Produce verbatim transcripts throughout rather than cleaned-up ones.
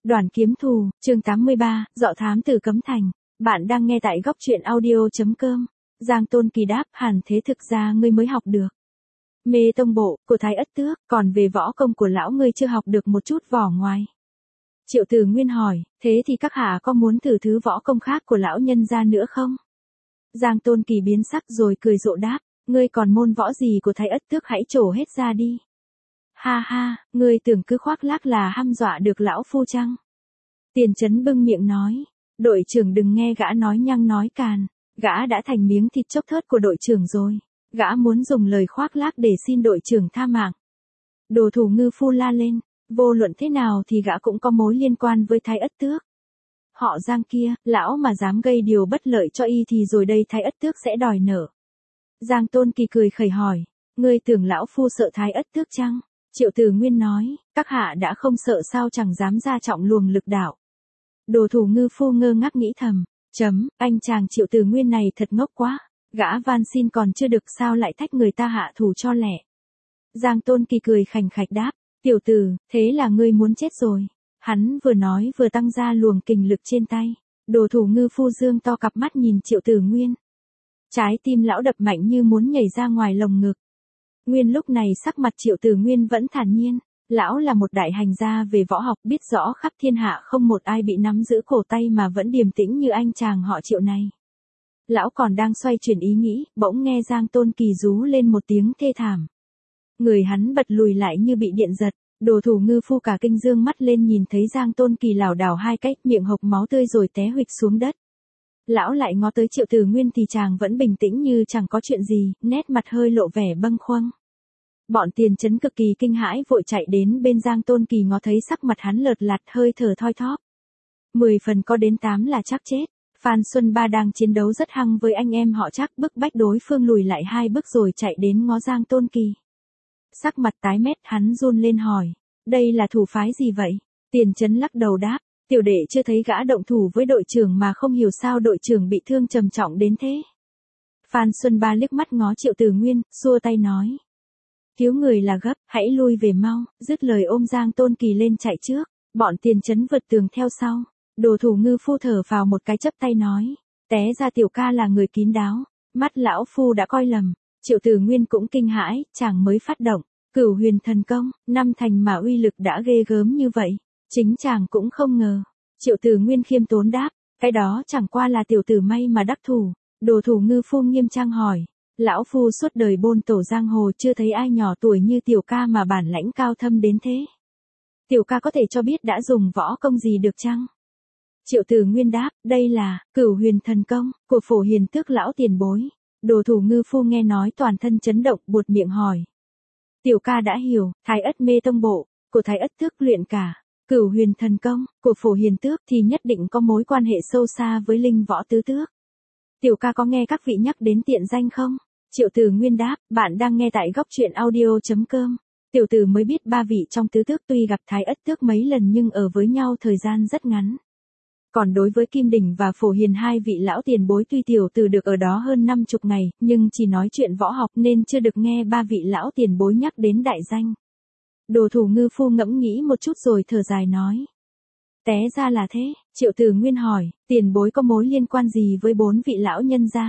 Đoàn kiếm thù, chương tám mươi ba, dọ thám tử Cấm Thành. Bạn đang nghe tại góc truyện audio.com. Giang Tôn Kỳ đáp, hẳn thế thực ra ngươi mới học được. Mê tông bộ, của Thái Ất Tước, còn về võ công của lão ngươi chưa học được một chút vỏ ngoài. Triệu Tử Nguyên hỏi, thế thì các hạ có muốn thử thứ võ công khác của lão nhân gia nữa không? Giang Tôn Kỳ biến sắc rồi cười rộ đáp, ngươi còn môn võ gì của Thái Ất Tước hãy trổ hết ra đi. Ha ha, ngươi tưởng cứ khoác lác là hăm dọa được lão phu chăng? Tiền Chấn bưng miệng nói, đội trưởng đừng nghe gã nói nhăng nói càn, gã đã thành miếng thịt chốc thớt của đội trưởng rồi, gã muốn dùng lời khoác lác để xin đội trưởng tha mạng. Đồ thủ ngư phu la lên, vô luận thế nào thì gã cũng có mối liên quan với Thái Ất Tước. Họ Giang kia, lão mà dám gây điều bất lợi cho y thì rồi đây Thái Ất Tước sẽ đòi nợ. Giang Tôn Kỳ cười khẩy hỏi, ngươi tưởng lão phu sợ Thái Ất Tước chăng? Triệu Tử Nguyên nói, các hạ đã không sợ sao chẳng dám ra trọng luồng lực đạo. Đồ thủ ngư phu ngơ ngác nghĩ thầm, chấm, anh chàng Triệu Tử Nguyên này thật ngốc quá, gã van xin còn chưa được sao lại thách người ta hạ thủ cho lẹ. Giang Tôn Kỳ cười khành khạch đáp, tiểu tử, thế là ngươi muốn chết rồi. Hắn vừa nói vừa tăng ra luồng kình lực trên tay, đồ thủ ngư phu dương to cặp mắt nhìn Triệu Tử Nguyên. Trái tim lão đập mạnh như muốn nhảy ra ngoài lồng ngực. Nguyên lúc này sắc mặt Triệu Tử Nguyên vẫn thản nhiên, lão là một đại hành gia về võ học biết rõ khắp thiên hạ không một ai bị nắm giữ cổ tay mà vẫn điềm tĩnh như anh chàng họ Triệu này. Lão còn đang xoay chuyển ý nghĩ, bỗng nghe Giang Tôn Kỳ rú lên một tiếng thê thảm. Người hắn bật lùi lại như bị điện giật, đồ thủ ngư phu cả kinh dương mắt lên nhìn thấy Giang Tôn Kỳ lảo đảo hai cách miệng hộc máu tươi rồi té huỵch xuống đất. Lão lại ngó tới Triệu Tử Nguyên thì chàng vẫn bình tĩnh như chẳng có chuyện gì, nét mặt hơi lộ vẻ bâng khuâng. Bọn Tiền Chấn cực kỳ kinh hãi vội chạy đến bên Giang Tôn Kỳ ngó thấy sắc mặt hắn lợt lặt hơi thở thoi thóp. Mười phần có đến tám là chắc chết. Phan Xuân Ba đang chiến đấu rất hăng với anh em họ Trác bức bách đối phương lùi lại hai bước rồi chạy đến ngó Giang Tôn Kỳ. Sắc mặt tái mét hắn run lên hỏi, đây là thủ phái gì vậy? Tiền Chấn lắc đầu đáp, tiểu đệ chưa thấy gã động thủ với đội trưởng mà không hiểu sao đội trưởng bị thương trầm trọng đến thế. Phan Xuân Ba liếc mắt ngó Triệu Tử Nguyên, xua tay nói. Cứu người là gấp, hãy lui về mau, dứt lời ôm Giang Tôn Kỳ lên chạy trước, bọn Tiền Chấn vượt tường theo sau. Đồ thủ ngư phu thở vào một cái chấp tay nói, té ra tiểu ca là người kín đáo, mắt lão phu đã coi lầm. Triệu Tử Nguyên cũng kinh hãi, chàng mới phát động, Cửu Huyền Thần Công, năm thành mà uy lực đã ghê gớm như vậy, chính chàng cũng không ngờ. Triệu Tử Nguyên khiêm tốn đáp, cái đó chẳng qua là tiểu tử may mà đắc thủ. Đồ thủ ngư phu nghiêm trang hỏi, lão phu suốt đời bôn tổ giang hồ chưa thấy ai nhỏ tuổi như tiểu ca mà bản lãnh cao thâm đến thế. Tiểu ca có thể cho biết đã dùng võ công gì được chăng? Triệu Tử Nguyên đáp, đây là Cửu Huyền Thần Công của Phổ Hiền Tước lão tiền bối. Đồ thủ ngư phu nghe nói toàn thân chấn động buột miệng hỏi. Tiểu ca đã hiểu, Thái Ất mê tông bộ, của Thái Ất Tước luyện cả. Cửu Huyền Thần Công, của Phổ Hiền Tước thì nhất định có mối quan hệ sâu xa với linh võ tứ tước. Tiểu ca có nghe các vị nhắc đến tiện danh không? Triệu Tử Nguyên đáp, bạn đang nghe tại góc truyện audio.com. Tiểu tử mới biết ba vị trong tứ tước tuy gặp Thái Ất Tước mấy lần nhưng ở với nhau thời gian rất ngắn. Còn đối với Kim Đình và Phổ Hiền hai vị lão tiền bối tuy tiểu tử được ở đó hơn năm chục ngày, nhưng chỉ nói chuyện võ học nên chưa được nghe ba vị lão tiền bối nhắc đến đại danh. Đồ thủ ngư phu ngẫm nghĩ một chút rồi thở dài nói. Té ra là thế, Triệu Tử Nguyên hỏi, tiền bối có mối liên quan gì với bốn vị lão nhân gia?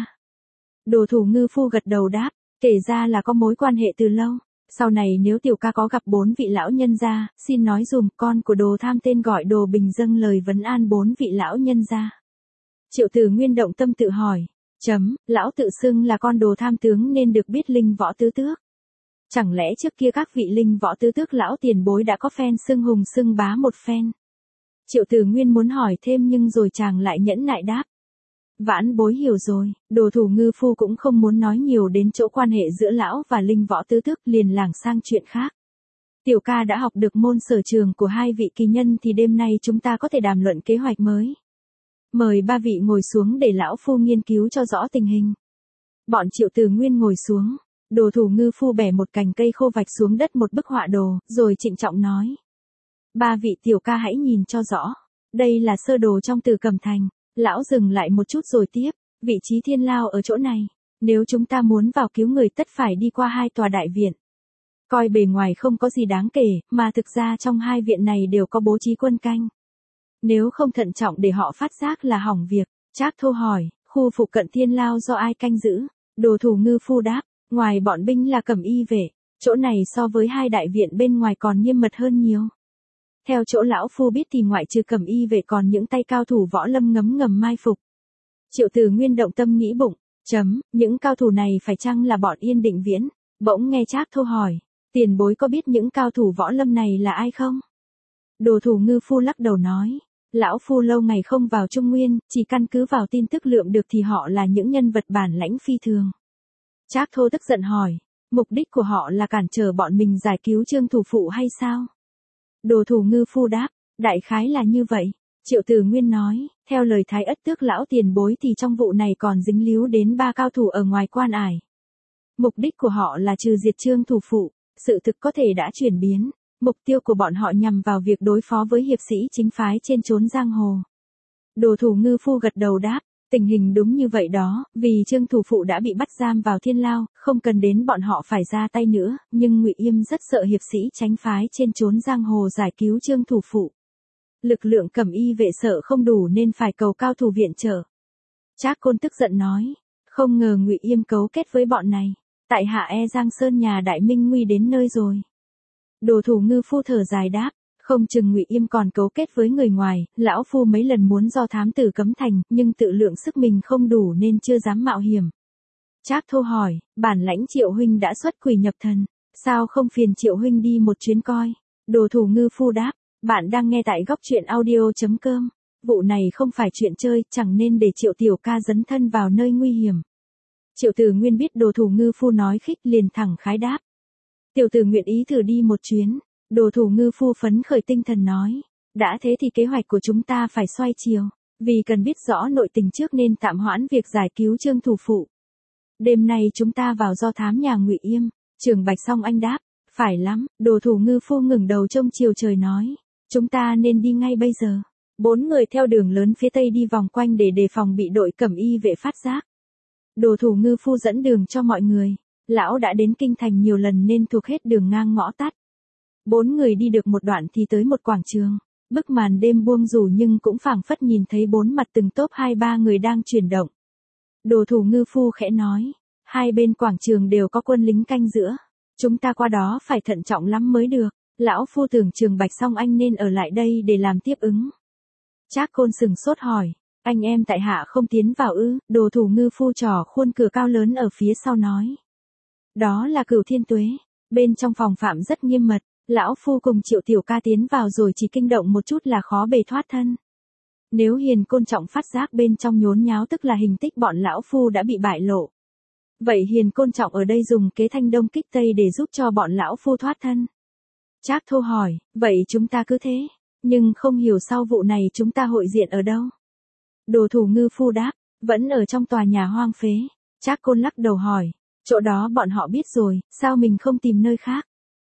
Đồ thủ ngư phu gật đầu đáp, kể ra là có mối quan hệ từ lâu. Sau này nếu tiểu ca có gặp bốn vị lão nhân gia, xin nói dùm con của đồ tham tên gọi đồ bình dâng lời vấn an bốn vị lão nhân gia. Triệu Tử Nguyên động tâm tự hỏi, chấm, lão tự xưng là con đồ tham tướng nên được biết linh võ tứ tước. Chẳng lẽ trước kia các vị linh võ tứ tước lão tiền bối đã có phen xưng hùng xưng bá một phen? Triệu Tử Nguyên muốn hỏi thêm nhưng rồi chàng lại nhẫn nại đáp. Vãn bối hiểu rồi, đồ thủ ngư phu cũng không muốn nói nhiều đến chỗ quan hệ giữa lão và linh võ tứ tước liền lảng sang chuyện khác. Tiểu ca đã học được môn sở trường của hai vị kỳ nhân thì đêm nay chúng ta có thể đàm luận kế hoạch mới. Mời ba vị ngồi xuống để lão phu nghiên cứu cho rõ tình hình. Bọn Triệu Tử Nguyên ngồi xuống, đồ thủ ngư phu bẻ một cành cây khô vạch xuống đất một bức họa đồ, rồi trịnh trọng nói. Ba vị tiểu ca hãy nhìn cho rõ, đây là sơ đồ trong Tử Cẩm Thành. Lão dừng lại một chút rồi tiếp, vị trí thiên lao ở chỗ này, nếu chúng ta muốn vào cứu người tất phải đi qua hai tòa đại viện. Coi bề ngoài không có gì đáng kể, mà thực ra trong hai viện này đều có bố trí quân canh. Nếu không thận trọng để họ phát giác là hỏng việc. Trác Thô hỏi, khu phụ cận Thiên Lao do ai canh giữ? Đồ Thủ Ngư Phu đáp, ngoài bọn binh là Cẩm Y vệ, chỗ này so với hai đại viện bên ngoài còn nghiêm mật hơn nhiều. Theo chỗ lão phu biết thì ngoại trừ Cẩm Y vệ còn những tay cao thủ võ lâm ngấm ngầm mai phục. Triệu Tử Nguyên động tâm nghĩ bụng, chấm, những cao thủ này phải chăng là bọn Yên Định Viễn? Bỗng nghe Trác Thô hỏi, tiền bối có biết những cao thủ võ lâm này là ai không? Đồ Thủ Ngư Phu lắc đầu nói, lão phu lâu ngày không vào Trung Nguyên, chỉ căn cứ vào tin tức lượm được thì họ là những nhân vật bản lãnh phi thường. Trác Thô tức giận hỏi, mục đích của họ là cản trở bọn mình giải cứu Trương thủ phụ hay sao? Đồ Thủ Ngư Phu đáp, đại khái là như vậy. Triệu Tử Nguyên nói, theo lời Thái Ất Tước lão tiền bối thì trong vụ này còn dính líu đến ba cao thủ ở ngoài quan ải. Mục đích của họ là trừ diệt Trương thủ phụ, sự thực có thể đã chuyển biến. Mục tiêu của bọn họ nhằm vào việc đối phó với hiệp sĩ chính phái trên chốn giang hồ. Đồ Thủ Ngư Phu gật đầu đáp, tình hình đúng như vậy đó, vì Trương thủ phụ đã bị bắt giam vào Thiên Lao, không cần đến bọn họ phải ra tay nữa, nhưng Ngụy Yêm rất sợ hiệp sĩ chánh phái trên chốn giang hồ giải cứu Trương thủ phụ. Lực lượng Cẩm Y vệ sợ không đủ nên phải cầu cao thủ viện trợ. Trác Côn tức giận nói, không ngờ Ngụy Yêm cấu kết với bọn này, tại hạ e Giang Sơn nhà Đại Minh nguy đến nơi rồi. Đồ Thủ Ngư Phu thở dài đáp, không chừng Ngụy Yêm còn cấu kết với người ngoài, lão phu mấy lần muốn do thám tử cấm thành, nhưng tự lượng sức mình không đủ nên chưa dám mạo hiểm. Trác Thô hỏi, bản lãnh Triệu huynh đã xuất quỷ nhập thần, sao không phiền Triệu huynh đi một chuyến coi? Đồ Thủ Ngư Phu đáp, bạn đang nghe tại góc truyện audio chấm com. Vụ này không phải chuyện chơi, chẳng nên để Triệu tiểu ca dấn thân vào nơi nguy hiểm. Triệu Tử Nguyên biết Đồ Thủ Ngư Phu nói khích liền thẳng khái đáp. Tiểu tử nguyện ý thử đi một chuyến. Đồ Thủ Ngư Phu phấn khởi tinh thần nói, đã thế thì kế hoạch của chúng ta phải xoay chiều, vì cần biết rõ nội tình trước nên tạm hoãn việc giải cứu Trương thủ phụ. Đêm nay chúng ta vào do thám nhà Ngụy Yêm. Trường Bạch Song Anh đáp, phải lắm. Đồ Thủ Ngư Phu ngẩng đầu trông chiều trời nói, chúng ta nên đi ngay bây giờ. Bốn người theo đường lớn phía tây đi vòng quanh để đề phòng bị đội Cẩm Y vệ phát giác. Đồ Thủ Ngư Phu dẫn đường cho mọi người. Lão đã đến kinh thành nhiều lần nên thuộc hết đường ngang ngõ tắt. Bốn người đi được một đoạn thì tới một quảng trường. Bức màn đêm buông rủ nhưng cũng phảng phất nhìn thấy bốn mặt từng tốp hai ba người đang chuyển động. Đồ Thủ Ngư Phu khẽ nói, hai bên quảng trường đều có quân lính canh giữa. Chúng ta qua đó phải thận trọng lắm mới được. Lão phu tưởng Trường Bạch Song Anh nên ở lại đây để làm tiếp ứng. Trác Côn sừng sốt hỏi, anh em tại hạ không tiến vào ư? Đồ Thủ Ngư Phu trỏ khuôn cửa cao lớn ở phía sau nói. Đó là Cửu Thiên Tuế, bên trong phòng phạm rất nghiêm mật, lão phu cùng Triệu tiểu ca tiến vào rồi chỉ kinh động một chút là khó bề thoát thân. Nếu Hiền Côn trọng phát giác bên trong nhốn nháo tức là hình tích bọn lão phu đã bị bại lộ. Vậy Hiền Côn trọng ở đây dùng kế thanh đông kích tây để giúp cho bọn lão phu thoát thân. Trác Thô hỏi, vậy chúng ta cứ thế, nhưng không hiểu sau vụ này chúng ta hội diện ở đâu? Đồ Thủ Ngư Phu đáp, vẫn ở trong tòa nhà hoang phế. Trác Côn lắc đầu hỏi, chỗ đó bọn họ biết rồi, sao mình không tìm nơi khác?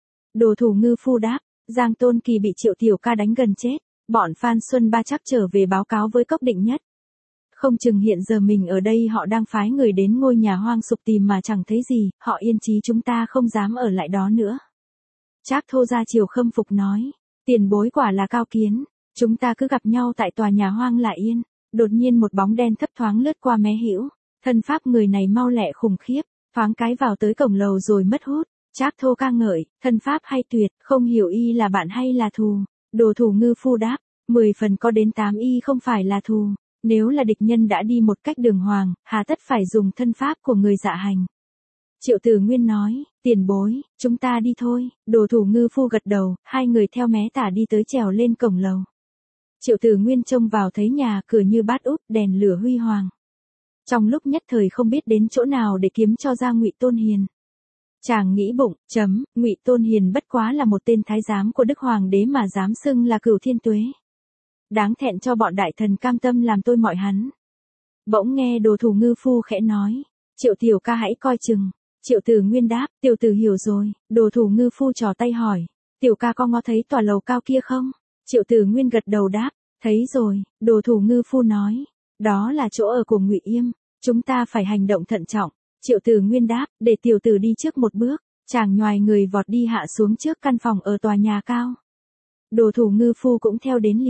Đồ Thủ Ngư Phu đáp, Giang Tôn Kỳ bị Triệu tiểu ca đánh gần chết, bọn Phan Xuân Ba chắc trở về báo cáo với Cốc Định Nhất. Không chừng hiện giờ mình ở đây họ đang phái người đến ngôi nhà hoang sục tìm mà chẳng thấy gì, họ yên chí chúng ta không dám ở lại đó nữa. Trác Thô ra chiều khâm phục nói, tiền bối quả là cao kiến, chúng ta cứ gặp nhau tại tòa nhà hoang là yên. Đột nhiên một bóng đen thấp thoáng lướt qua mé hữu, thân pháp người này mau lẹ khủng khiếp, thoáng cái vào tới cổng lầu rồi mất hút. Trác Thô ca ngợi, thân pháp hay tuyệt, không hiểu y là bạn hay là thù. Đồ Thủ Ngư Phu đáp, mười phần có đến tám y không phải là thù, nếu là địch nhân đã đi một cách đường hoàng, hà tất phải dùng thân pháp của người dạ hành. Triệu Tử Nguyên nói, tiền bối, chúng ta đi thôi. Đồ Thủ Ngư Phu gật đầu, hai người theo mé tả đi tới trèo lên cổng lầu. Triệu Tử Nguyên trông vào thấy nhà cửa như bát úp, đèn lửa huy hoàng. Trong lúc nhất thời không biết đến chỗ nào để kiếm cho ra Ngụy Tôn Hiền. Chàng nghĩ bụng, chấm, Ngụy Tôn Hiền bất quá là một tên thái giám của Đức Hoàng đế mà dám xưng là Cửu Thiên Tuế. Đáng thẹn cho bọn đại thần cam tâm làm tôi mọi hắn. Bỗng nghe Đồ Thủ Ngư Phu khẽ nói, Triệu tiểu ca hãy coi chừng. Triệu Tử Nguyên đáp, tiểu tử hiểu rồi. Đồ Thủ Ngư Phu trò tay hỏi, tiểu ca có ngó thấy tòa lầu cao kia không? Triệu Tử Nguyên gật đầu đáp, thấy rồi. Đồ Thủ Ngư Phu nói, đó là chỗ ở của Ngụy Yêm, chúng ta phải hành động thận trọng. Triệu Tử Nguyên đáp, để tiểu tử đi trước một bước. Chàng nhoài người vọt đi hạ xuống trước căn phòng ở tòa nhà cao. Đồ Thủ Ngư Phu cũng theo đến liền.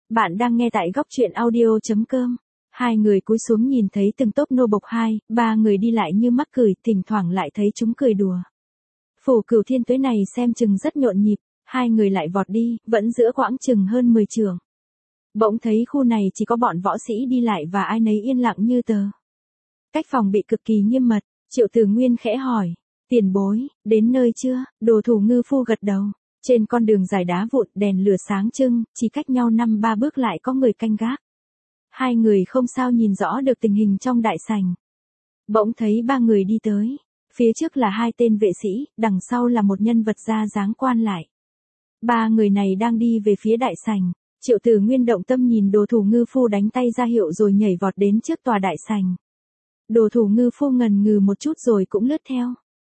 Bạn đang nghe tại góc truyện audio.com. Hai người cúi xuống nhìn thấy từng tốp nô bộc hai, ba người đi lại như mắc cười, thỉnh thoảng lại thấy chúng cười đùa. Phủ Cửu Thiên Tuế này xem chừng rất nhộn nhịp, hai người lại vọt đi, vẫn giữa quãng chừng hơn mười trượng. Bỗng thấy khu này chỉ có bọn võ sĩ đi lại và ai nấy yên lặng như tờ. Cách phòng bị cực kỳ nghiêm mật, Triệu Tử Nguyên khẽ hỏi, tiền bối, đến nơi chưa? Đồ thủ ngư phu gật đầu. Trên con đường dài đá vụn đèn lửa sáng trưng, chỉ cách nhau năm ba bước lại có người canh gác. Hai người không sao nhìn rõ được tình hình trong đại sảnh. Bỗng thấy ba người đi tới. Phía trước là hai tên vệ sĩ, đằng sau là một nhân vật da dáng quan lại. Ba người này đang đi về phía đại sảnh. Triệu Tử Nguyên động tâm nhìn đồ thủ ngư phu đánh tay ra hiệu rồi nhảy vọt đến trước tòa đại sảnh. Đồ thủ ngư phu ngần ngừ một chút rồi cũng lướt theo.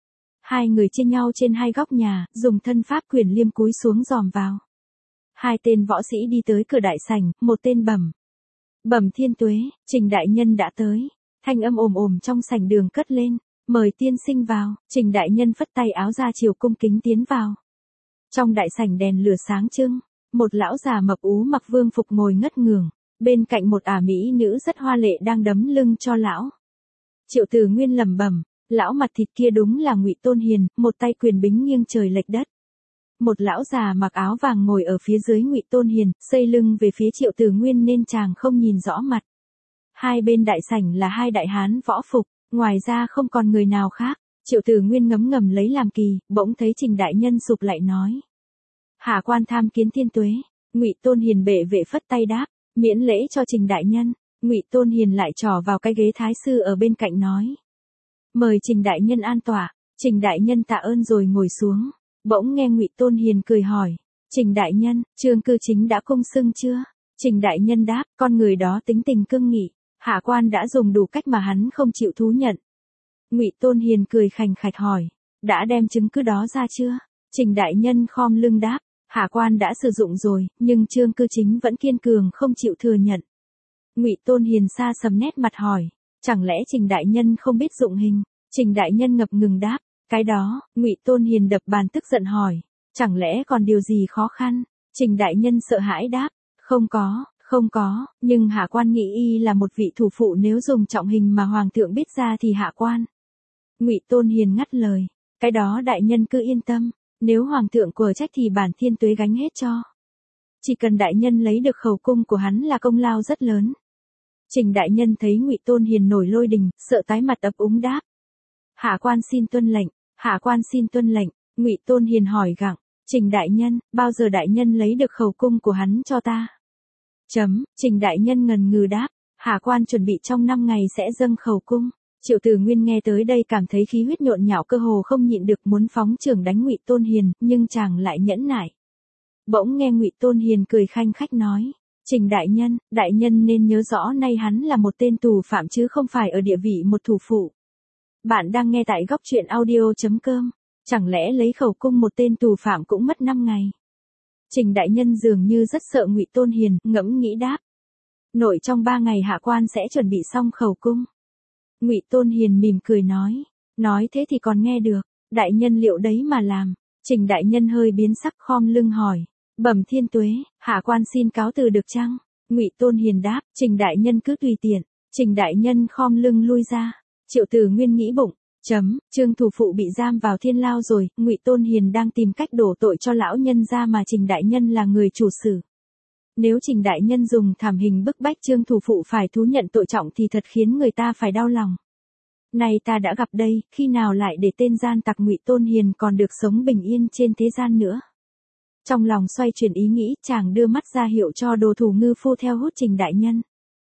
Hai người chia nhau trên hai góc nhà, dùng thân pháp quyền liêm cúi xuống dòm vào. Hai tên võ sĩ đi tới cửa đại sảnh, một tên bẩm. Bẩm Thiên Tuế, Trình đại nhân đã tới. Thanh âm ồm ồm trong sảnh đường cất lên, mời tiên sinh vào. Trình đại nhân phất tay áo ra chiều cung kính tiến vào. Trong đại sảnh đèn lửa sáng trưng, một lão già mập ú mặc vương phục ngồi ngất ngường, bên cạnh một ả mỹ nữ rất hoa lệ đang đấm lưng cho lão. Triệu Tử Nguyên lẩm bẩm. Lão mặt thịt kia đúng là Ngụy Tôn Hiền, một tay quyền bính nghiêng trời lệch đất. Một lão già mặc áo vàng ngồi ở phía dưới Ngụy Tôn Hiền, xây lưng về phía Triệu Tử Nguyên nên chàng không nhìn rõ mặt. Hai bên đại sảnh là hai đại hán võ phục, ngoài ra không còn người nào khác. Triệu Tử Nguyên ngấm ngầm lấy làm kỳ, bỗng thấy Trình đại nhân sụp lại nói: "Hạ quan tham kiến Thiên Tuế." Ngụy Tôn Hiền bệ vệ phất tay đáp: "Miễn lễ cho Trình đại nhân." Ngụy Tôn Hiền lại trỏ vào cái ghế thái sư ở bên cạnh nói: "Mời Trình đại nhân an tọa." Trình đại nhân tạ ơn rồi ngồi xuống. Bỗng nghe Ngụy Tôn Hiền cười hỏi: "Trình đại nhân, Trương Cư Chính đã cung xưng chưa?" Trình đại nhân đáp: "Con người đó tính tình cương nghị, hạ quan đã dùng đủ cách mà hắn không chịu thú nhận." Ngụy Tôn Hiền cười khành khạch hỏi: "Đã đem chứng cứ đó ra chưa?" Trình đại nhân khom lưng đáp: "Hạ quan đã sử dụng rồi, nhưng Trương Cư Chính vẫn kiên cường không chịu thừa nhận." Ngụy Tôn Hiền xa sầm nét mặt hỏi: "Chẳng lẽ Trình đại nhân không biết dụng hình?" Trình đại nhân ngập ngừng đáp: "Cái đó." Ngụy Tôn Hiền đập bàn tức giận hỏi: "Chẳng lẽ còn điều gì khó khăn?" Trình đại nhân sợ hãi đáp: "Không có, không có, nhưng hạ quan nghĩ y là một vị thủ phụ, nếu dùng trọng hình mà hoàng thượng biết ra thì hạ quan." Ngụy Tôn Hiền ngắt lời: "Cái đó đại nhân cứ yên tâm, nếu hoàng thượng quở trách thì bản Thiên Tuế gánh hết cho. Chỉ cần đại nhân lấy được khẩu cung của hắn là công lao rất lớn." Trình đại nhân thấy Ngụy Tôn Hiền nổi lôi đình, sợ tái mặt ấp úng đáp: "Hạ quan xin tuân lệnh, hạ quan xin tuân lệnh." Ngụy Tôn Hiền hỏi gặng: "Trình đại nhân, bao giờ đại nhân lấy được khẩu cung của hắn cho ta?" Chấm, Trình đại nhân ngần ngừ đáp: "Hạ quan chuẩn bị trong năm ngày sẽ dâng khẩu cung." Triệu Tử Nguyên nghe tới đây cảm thấy khí huyết nhộn nhạo, cơ hồ không nhịn được muốn phóng chưởng đánh Ngụy Tôn Hiền, nhưng chàng lại nhẫn nại. Bỗng nghe Ngụy Tôn Hiền cười khanh khách nói: "Trình đại nhân, đại nhân nên nhớ rõ nay hắn là một tên tù phạm chứ không phải ở địa vị một thủ phụ." Bạn đang nghe tại góc truyện audio.com. Chẳng lẽ lấy khẩu cung một tên tù phạm cũng mất năm ngày? Trình đại nhân dường như rất sợ Ngụy Tôn Hiền, ngẫm nghĩ đáp: "Nội trong ba ngày hạ quan sẽ chuẩn bị xong khẩu cung." Ngụy Tôn Hiền mỉm cười nói: "Nói thế thì còn nghe được, đại nhân liệu đấy mà làm." Trình đại nhân hơi biến sắc, khom lưng hỏi: "Bẩm Thiên Tuế, hạ quan xin cáo từ được chăng?" Ngụy Tôn Hiền đáp: "Trình đại nhân cứ tùy tiện." Trình đại nhân khom lưng lui ra. Triệu Tử Nguyên nghĩ bụng: Chấm, Trương thủ phụ bị giam vào thiên lao rồi, Ngụy Tôn Hiền đang tìm cách đổ tội cho lão nhân ra mà Trình đại nhân là người chủ xử. Nếu Trình đại nhân dùng thảm hình bức bách Trương thủ phụ phải thú nhận tội trọng thì thật khiến người ta phải đau lòng. Nay ta đã gặp đây, khi nào lại để tên gian tặc Ngụy Tôn Hiền còn được sống bình yên trên thế gian nữa. Trong lòng xoay chuyển ý nghĩ, chàng đưa mắt ra hiệu cho đồ thủ ngư phu theo hút Trình đại nhân.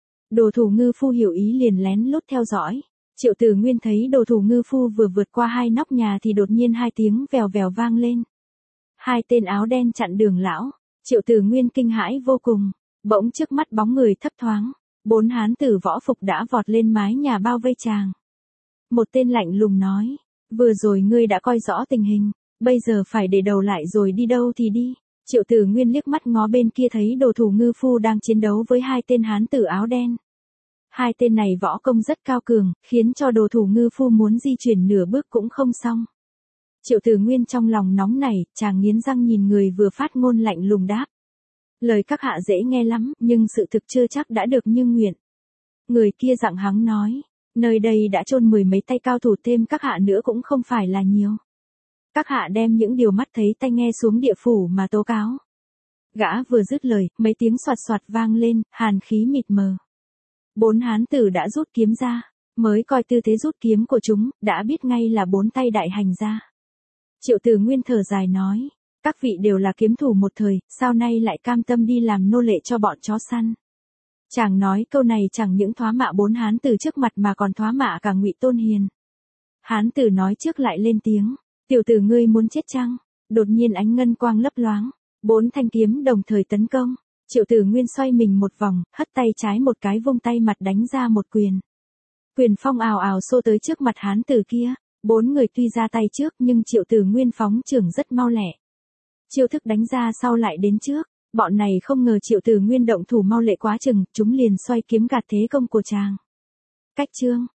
Đồ thủ ngư phu hiểu ý liền lén lút theo dõi. Triệu Tử Nguyên thấy đồ thủ ngư phu vừa vượt qua hai nóc nhà thì đột nhiên hai tiếng vèo vèo vang lên. Hai tên áo đen chặn đường lão. Triệu Tử Nguyên kinh hãi vô cùng. Bỗng trước mắt bóng người thấp thoáng. Bốn hán tử võ phục đã vọt lên mái nhà bao vây chàng. Một tên lạnh lùng nói: "Vừa rồi ngươi đã coi rõ tình hình, bây giờ phải để đầu lại rồi đi đâu thì đi." Triệu Tử Nguyên liếc mắt ngó bên kia thấy đồ thủ ngư phu đang chiến đấu với hai tên hán tử áo đen. Hai tên này võ công rất cao cường, khiến cho đồ thủ ngư phu muốn di chuyển nửa bước cũng không xong. Triệu Tử Nguyên trong lòng nóng nảy, chàng nghiến răng nhìn người vừa phát ngôn lạnh lùng đáp: Lời các hạ dễ nghe lắm, nhưng sự thực chưa chắc đã được như nguyện. Người kia giọng hắng nói, nơi đây đã chôn mười mấy tay cao thủ, thêm các hạ nữa cũng không phải là nhiều. Các hạ đem những điều mắt thấy tai nghe xuống địa phủ mà tố cáo. Gã vừa dứt lời, mấy tiếng soạt soạt vang lên, hàn khí mịt mờ. Bốn hán tử đã rút kiếm ra, mới coi tư thế rút kiếm của chúng, đã biết ngay là bốn tay đại hành gia. Triệu Tử Nguyên thở dài nói, các vị đều là kiếm thủ một thời, sao nay lại cam tâm đi làm nô lệ cho bọn chó săn. Chàng nói câu này chẳng những thoá mạ bốn hán tử trước mặt mà còn thoá mạ cả Ngụy Tôn Hiền. Hán tử nói trước lại lên tiếng, tiểu tử ngươi muốn chết chăng? Đột nhiên ánh ngân quang lấp loáng, bốn thanh kiếm đồng thời tấn công. Triệu Tử Nguyên xoay mình một vòng, hất tay trái một cái, vung tay mặt đánh ra một quyền. Quyền phong ào ào xô tới trước mặt hán tử kia. Bốn người tuy ra tay trước nhưng Triệu Tử Nguyên phóng chưởng rất mau lẹ. Chiêu thức đánh ra sau lại đến trước. Bọn này không ngờ Triệu Tử Nguyên động thủ mau lẹ quá chừng, chúng liền xoay kiếm gạt thế công của chàng. Cách chương